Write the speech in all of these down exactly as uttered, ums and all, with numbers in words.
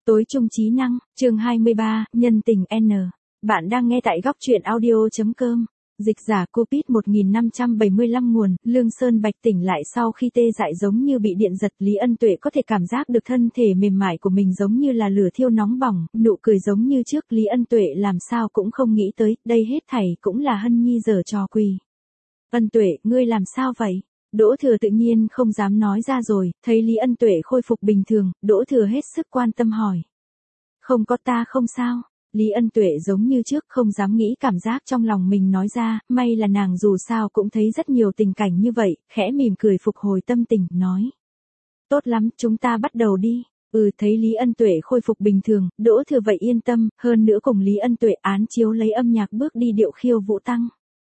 Tối trung trí năng, chương hai mươi ba, nhân tình N. Bạn đang nghe tại góc truyện audio.com. Dịch giả Covid một nghìn năm trăm bảy mươi lăm nguồn, Lương Sơn Bạch tỉnh lại sau khi tê dại giống như bị điện giật. Lý Ân Tuệ có thể cảm giác được thân thể mềm mại của mình giống như là lửa thiêu nóng bỏng, nụ cười giống như trước. Lý Ân Tuệ làm sao cũng không nghĩ tới, đây hết thảy cũng là Hân Nhi giở trò quỷ. Ân Tuệ, ngươi làm sao vậy? Đỗ Thừa tự nhiên không dám nói ra rồi, thấy Lý Ân Tuệ khôi phục bình thường, Đỗ Thừa hết sức quan tâm hỏi. Không có, ta không sao. Lý Ân Tuệ giống như trước không dám nghĩ cảm giác trong lòng mình nói ra, may là nàng dù sao cũng thấy rất nhiều tình cảnh như vậy, khẽ mỉm cười phục hồi tâm tình, nói. Tốt lắm, chúng ta bắt đầu đi. Ừ, thấy Lý Ân Tuệ khôi phục bình thường, Đỗ Thừa vậy yên tâm, hơn nữa cùng Lý Ân Tuệ án chiếu lấy âm nhạc bước đi điệu khiêu vũ tăng.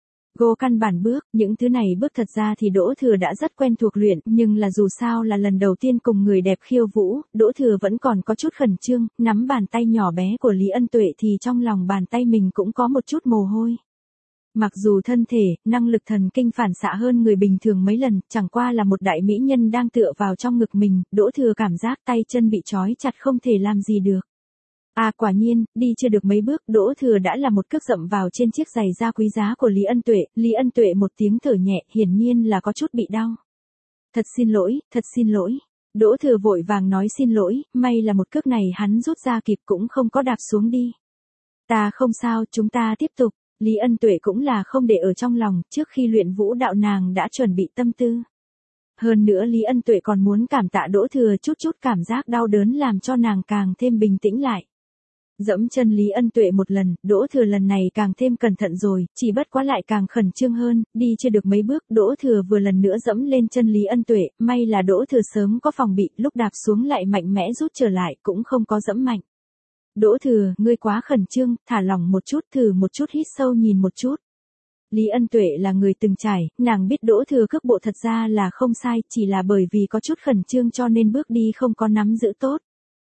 Gô căn bản bước, những thứ này bước thật ra thì Đỗ Thừa đã rất quen thuộc luyện, nhưng là dù sao là lần đầu tiên cùng người đẹp khiêu vũ, Đỗ Thừa vẫn còn có chút khẩn trương, nắm bàn tay nhỏ bé của Lý Ân Tuệ thì trong lòng bàn tay mình cũng có một chút mồ hôi. Mặc dù thân thể, năng lực thần kinh phản xạ hơn người bình thường mấy lần, chẳng qua là một đại mỹ nhân đang tựa vào trong ngực mình, Đỗ Thừa cảm giác tay chân bị trói chặt không thể làm gì được. À quả nhiên, đi chưa được mấy bước, Đỗ Thừa đã là một cước dậm vào trên chiếc giày da quý giá của Lý Ân Tuệ. Lý Ân Tuệ một tiếng thở nhẹ, hiển nhiên là có chút bị đau. Thật xin lỗi, thật xin lỗi. Đỗ Thừa vội vàng nói xin lỗi, may là một cước này hắn rút ra kịp cũng không có đạp xuống đi. Ta không sao, chúng ta tiếp tục. Lý Ân Tuệ cũng là không để ở trong lòng, trước khi luyện vũ đạo nàng đã chuẩn bị tâm tư. Hơn nữa Lý Ân Tuệ còn muốn cảm tạ Đỗ Thừa, chút chút cảm giác đau đớn làm cho nàng càng thêm bình tĩnh lại. Dẫm chân Lý Ân Tuệ một lần, Đỗ Thừa lần này càng thêm cẩn thận rồi, chỉ bất quá lại càng khẩn trương hơn, đi chưa được mấy bước, Đỗ Thừa vừa lần nữa dẫm lên chân Lý Ân Tuệ, may là Đỗ Thừa sớm có phòng bị, lúc đạp xuống lại mạnh mẽ rút trở lại, cũng không có dẫm mạnh. Đỗ Thừa, ngươi quá khẩn trương, thả lỏng một chút, thử một chút hít sâu nhìn một chút. Lý Ân Tuệ là người từng trải, nàng biết Đỗ Thừa cước bộ thật ra là không sai, chỉ là bởi vì có chút khẩn trương cho nên bước đi không có nắm giữ tốt.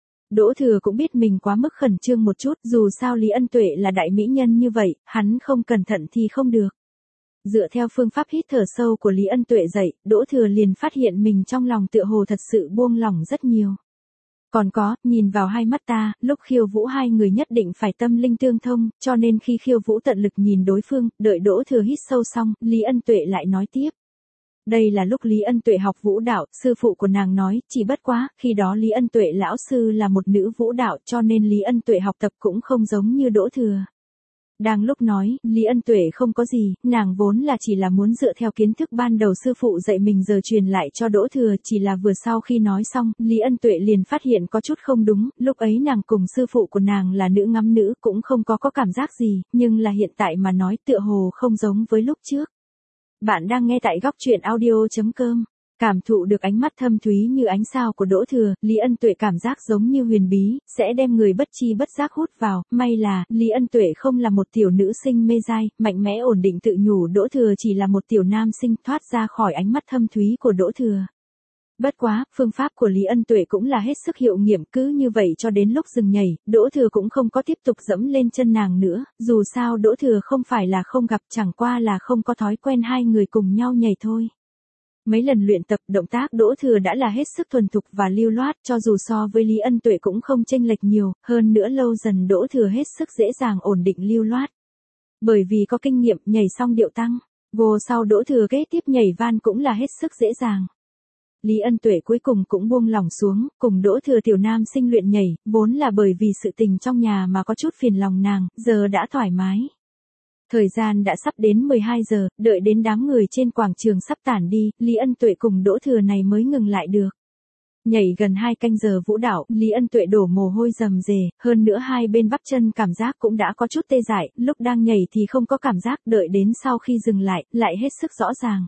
Đỗ Thừa cũng biết mình quá mức khẩn trương một chút, dù sao Lý Ân Tuệ là đại mỹ nhân như vậy, hắn không cẩn thận thì không được. Dựa theo phương pháp hít thở sâu của Lý Ân Tuệ dạy, Đỗ Thừa liền phát hiện mình trong lòng tựa hồ thật sự buông lỏng rất nhiều. Còn có, nhìn vào hai mắt ta, lúc khiêu vũ hai người nhất định phải tâm linh tương thông, cho nên khi khiêu vũ tận lực nhìn đối phương, đợi Đỗ Thừa hít sâu xong, Lý Ân Tuệ lại nói tiếp. Đây là lúc Lý Ân Tuệ học vũ đạo, sư phụ của nàng nói, chỉ bất quá, khi đó Lý Ân Tuệ lão sư là một nữ vũ đạo cho nên Lý Ân Tuệ học tập cũng không giống như Đỗ Thừa. Đang lúc nói, Lý Ân Tuệ không có gì, nàng vốn là chỉ là muốn dựa theo kiến thức ban đầu sư phụ dạy mình giờ truyền lại cho Đỗ Thừa, chỉ là vừa sau khi nói xong, Lý Ân Tuệ liền phát hiện có chút không đúng, lúc ấy nàng cùng sư phụ của nàng là nữ ngắm nữ cũng không có có cảm giác gì, nhưng là hiện tại mà nói tựa hồ không giống với lúc trước. Bạn đang nghe tại góc truyện audio.com. Cảm thụ được ánh mắt thâm thúy như ánh sao của Đỗ Thừa, Lý Ân Tuệ cảm giác giống như huyền bí, sẽ đem người bất chi bất giác hút vào, may là, Lý Ân Tuệ không là một tiểu nữ sinh mê dai, mạnh mẽ ổn định tự nhủ Đỗ Thừa chỉ là một tiểu nam sinh thoát ra khỏi ánh mắt thâm thúy của Đỗ Thừa. Bất quá, phương pháp của Lý Ân Tuệ cũng là hết sức hiệu nghiệm, cứ như vậy cho đến lúc dừng nhảy, Đỗ Thừa cũng không có tiếp tục dẫm lên chân nàng nữa, dù sao Đỗ Thừa không phải là không gặp, chẳng qua là không có thói quen hai người cùng nhau nhảy thôi. Mấy lần luyện tập, động tác Đỗ Thừa đã là hết sức thuần thục và lưu loát, cho dù so với Lý Ân Tuệ cũng không chênh lệch nhiều, hơn nữa lâu dần Đỗ Thừa hết sức dễ dàng ổn định lưu loát. Bởi vì có kinh nghiệm, nhảy xong điệu tăng, vô sau Đỗ Thừa kế tiếp nhảy van cũng là hết sức dễ dàng. Lý Ân Tuệ cuối cùng cũng buông lỏng xuống, cùng Đỗ Thừa tiểu nam sinh luyện nhảy, vốn là bởi vì sự tình trong nhà mà có chút phiền lòng nàng, giờ đã thoải mái. Thời gian đã sắp đến mười hai giờ, đợi đến đám người trên quảng trường sắp tản đi, Lý Ân Tuệ cùng Đỗ Thừa này mới ngừng lại được. Nhảy gần hai canh giờ vũ đạo, Lý Ân Tuệ đổ mồ hôi rầm rề, hơn nữa hai bên bắp chân cảm giác cũng đã có chút tê dại, lúc đang nhảy thì không có cảm giác, đợi đến sau khi dừng lại, lại hết sức rõ ràng.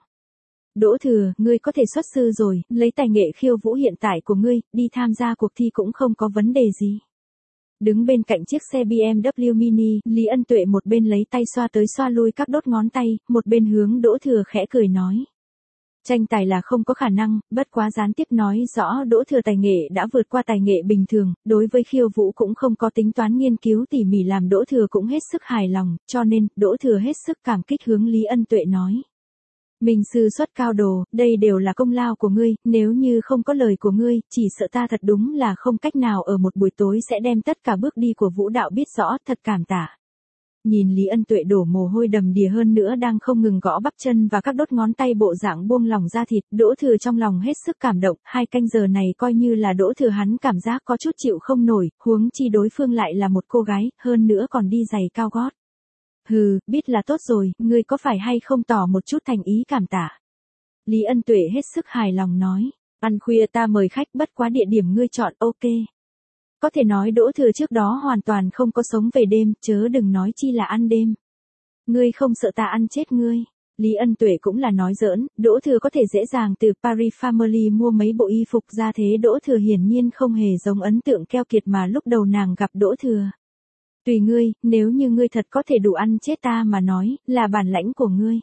Đỗ Thừa, ngươi có thể xuất sư rồi, lấy tài nghệ khiêu vũ hiện tại của ngươi, đi tham gia cuộc thi cũng không có vấn đề gì. Đứng bên cạnh chiếc xe bê em vê Mini, Lý Ân Tuệ một bên lấy tay xoa tới xoa lui các đốt ngón tay, một bên hướng Đỗ Thừa khẽ cười nói. Tranh tài là không có khả năng, bất quá gián tiếp nói rõ Đỗ Thừa tài nghệ đã vượt qua tài nghệ bình thường, đối với khiêu vũ cũng không có tính toán nghiên cứu tỉ mỉ làm Đỗ Thừa cũng hết sức hài lòng, cho nên, Đỗ Thừa hết sức cảm kích hướng Lý Ân Tuệ nói. Minh sư xuất cao đồ, đây đều là công lao của ngươi, nếu như không có lời của ngươi, chỉ sợ ta thật đúng là không cách nào ở một buổi tối sẽ đem tất cả bước đi của vũ đạo biết rõ, thật cảm tạ. Nhìn Lý Ân Tuệ đổ mồ hôi đầm đìa hơn nữa đang không ngừng gõ bắp chân và các đốt ngón tay bộ dạng buông lỏng ra thịt, Đỗ Thừa trong lòng hết sức cảm động, hai canh giờ này coi như là Đỗ Thừa hắn cảm giác có chút chịu không nổi, huống chi đối phương lại là một cô gái, hơn nữa còn đi giày cao gót. Hừ, biết là tốt rồi, ngươi có phải hay không tỏ một chút thành ý cảm tạ. Lý Ân Tuệ hết sức hài lòng nói, ăn khuya ta mời khách bất quá địa điểm ngươi chọn ok. Có thể nói Đỗ Thừa trước đó hoàn toàn không có sống về đêm, chớ đừng nói chi là ăn đêm. Ngươi không sợ ta ăn chết ngươi. Lý Ân Tuệ cũng là nói giỡn, Đỗ Thừa có thể dễ dàng từ Paris Family mua mấy bộ y phục ra thế Đỗ Thừa hiển nhiên không hề giống ấn tượng keo kiệt mà lúc đầu nàng gặp Đỗ Thừa. Tùy ngươi, nếu như ngươi thật có thể đủ ăn chết ta mà nói, là bản lãnh của ngươi.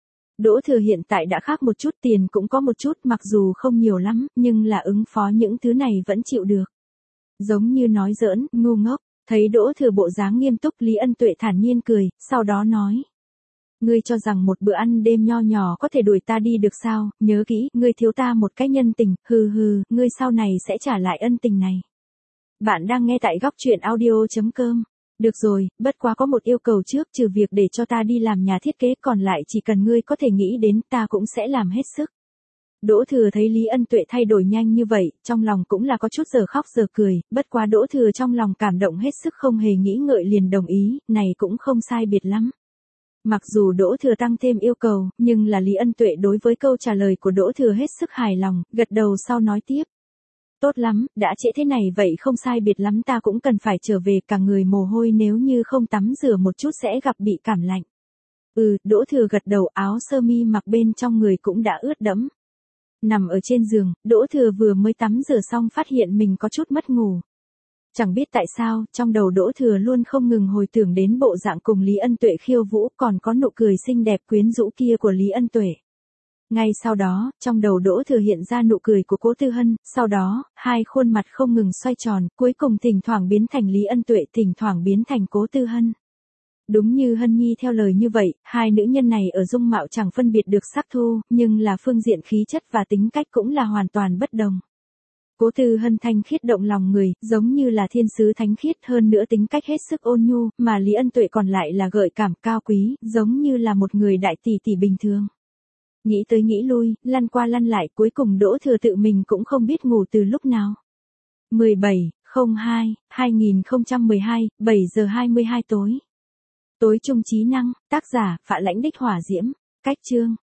Đỗ Thừa hiện tại đã khác một chút, tiền cũng có một chút, mặc dù không nhiều lắm, nhưng là ứng phó những thứ này vẫn chịu được. Giống như nói giỡn, ngu ngốc, thấy Đỗ Thừa bộ dáng nghiêm túc Lý Ân Tuệ thản nhiên cười, sau đó nói. Ngươi cho rằng một bữa ăn đêm nho nhỏ có thể đuổi ta đi được sao, nhớ kỹ, ngươi thiếu ta một cái nhân tình, hừ hừ, ngươi sau này sẽ trả lại ân tình này. Bạn đang nghe tại góc truyện audio chấm com. Được rồi, bất quá có một yêu cầu trước, trừ việc để cho ta đi làm nhà thiết kế, còn lại chỉ cần ngươi có thể nghĩ đến ta cũng sẽ làm hết sức. Đỗ Thừa thấy Lý Ân Tuệ thay đổi nhanh như vậy, trong lòng cũng là có chút giờ khóc giờ cười, bất quá Đỗ Thừa trong lòng cảm động hết sức không hề nghĩ ngợi liền đồng ý, này cũng không sai biệt lắm. Mặc dù Đỗ Thừa tăng thêm yêu cầu, nhưng là Lý Ân Tuệ đối với câu trả lời của Đỗ Thừa hết sức hài lòng, gật đầu sau nói tiếp. Tốt lắm, đã trễ thế này vậy không sai biệt lắm ta cũng cần phải trở về, cả người mồ hôi nếu như không tắm rửa một chút sẽ gặp bị cảm lạnh. Ừ, Đỗ Thừa gật đầu, áo sơ mi mặc bên trong người cũng đã ướt đẫm. Nằm ở trên giường, Đỗ Thừa vừa mới tắm rửa xong phát hiện mình có chút mất ngủ. Chẳng biết tại sao, trong đầu Đỗ Thừa luôn không ngừng hồi tưởng đến bộ dạng cùng Lý Ân Tuệ khiêu vũ, còn có nụ cười xinh đẹp quyến rũ kia của Lý Ân Tuệ. Ngay sau đó, trong đầu Đỗ Thừa hiện ra nụ cười của Cố Tư Hân, sau đó, hai khuôn mặt không ngừng xoay tròn, cuối cùng thỉnh thoảng biến thành Lý Ân Tuệ, thỉnh thoảng biến thành Cố Tư Hân. Đúng như Hân Nhi theo lời như vậy, hai nữ nhân này ở dung mạo chẳng phân biệt được sắc thu, nhưng là phương diện khí chất và tính cách cũng là hoàn toàn bất đồng. Cố Tư Hân thanh khiết động lòng người, giống như là thiên sứ thánh khiết, hơn nữa tính cách hết sức ôn nhu, mà Lý Ân Tuệ còn lại là gợi cảm cao quý, giống như là một người đại tỷ tỷ bình thường. Nghĩ tới nghĩ lui, lăn qua lăn lại, cuối cùng Đỗ Thừa tự mình cũng không biết ngủ từ lúc nào. mười bảy, không hai, hai nghìn không trăm mười hai, bảy giờ hai mươi hai tối. Tối trung trí năng, tác giả, Phạ Lãnh Đích Hỏa Diễm, cách chương.